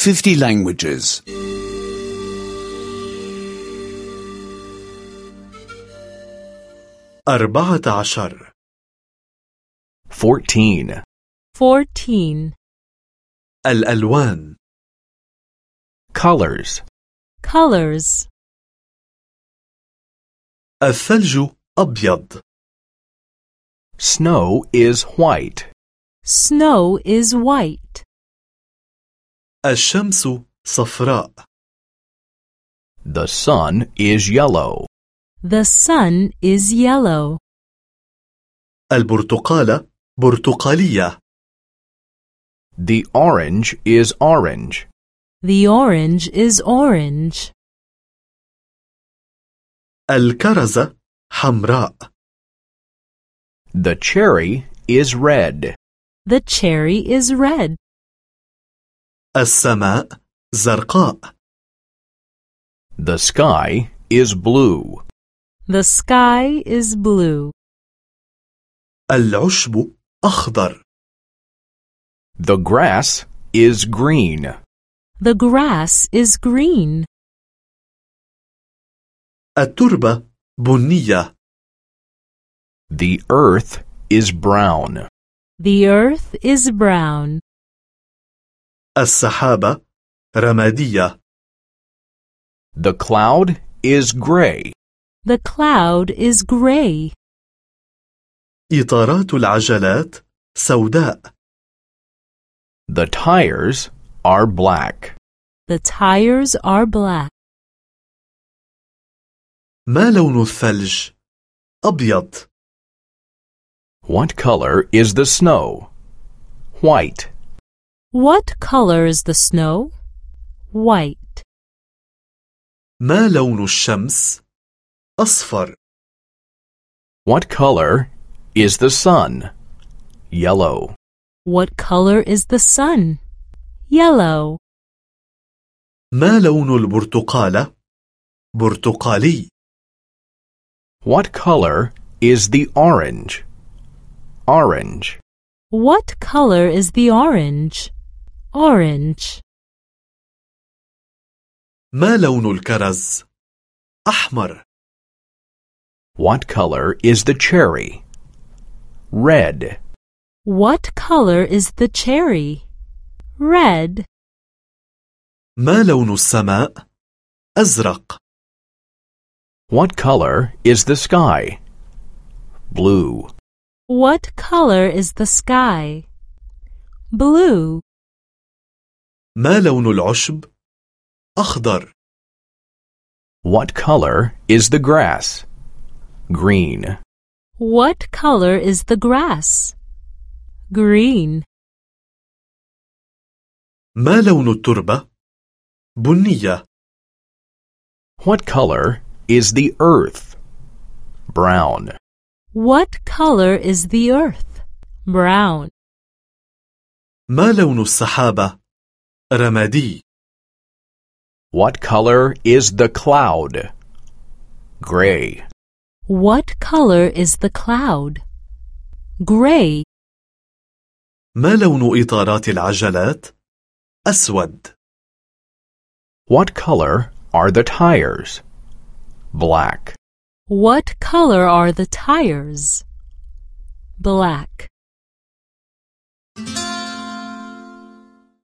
50 languages. 14 14 الألوان colors, colors الثلج أبيض snow is white, snow is white, الشمس صفراء the sun is yellow, the sun is yellow, البرتقالة برتقالية the orange is orange, the orange is orange, الكرزة حمراء the cherry is red, the cherry is red, السماء زرقاء the sky is blue, the sky is blue, العشب أخضر the grass is green, the grass is green, التربة بنية the earth is brown, the earth is brown, السحابة رمادية the cloud is gray, the cloud is gray, إطارات العجلات سوداء the tires are black, the tires are black. ما لون الثلج؟ أبيض what color is the snow? White. What color is the snow? White. ما لون الشمس؟ أصفر What color is the sun? Yellow. What color is the sun? Yellow. ما لون البرتقالة؟ برتقالي What color is the orange? Orange. What color is the orange? Orange. ما لون الكرز؟ أحمر What color is the cherry? Red. What color is the cherry? Red. ما لون السماء؟ أزرق What color is the sky? Blue. What color is the sky? Blue. ما لون العشب؟ أخضر What color is the grass? Green. What color is the grass? Green. ما لون التربة؟ بنية What color is the earth? Brown. What color is the earth? Brown. ما لون السحابة؟ رمادي What color is the cloud? Gray. What color is the cloud? Gray. ما لون إطارات العجلات؟ أسود What color are the tires? Black. What color are the tires? Black.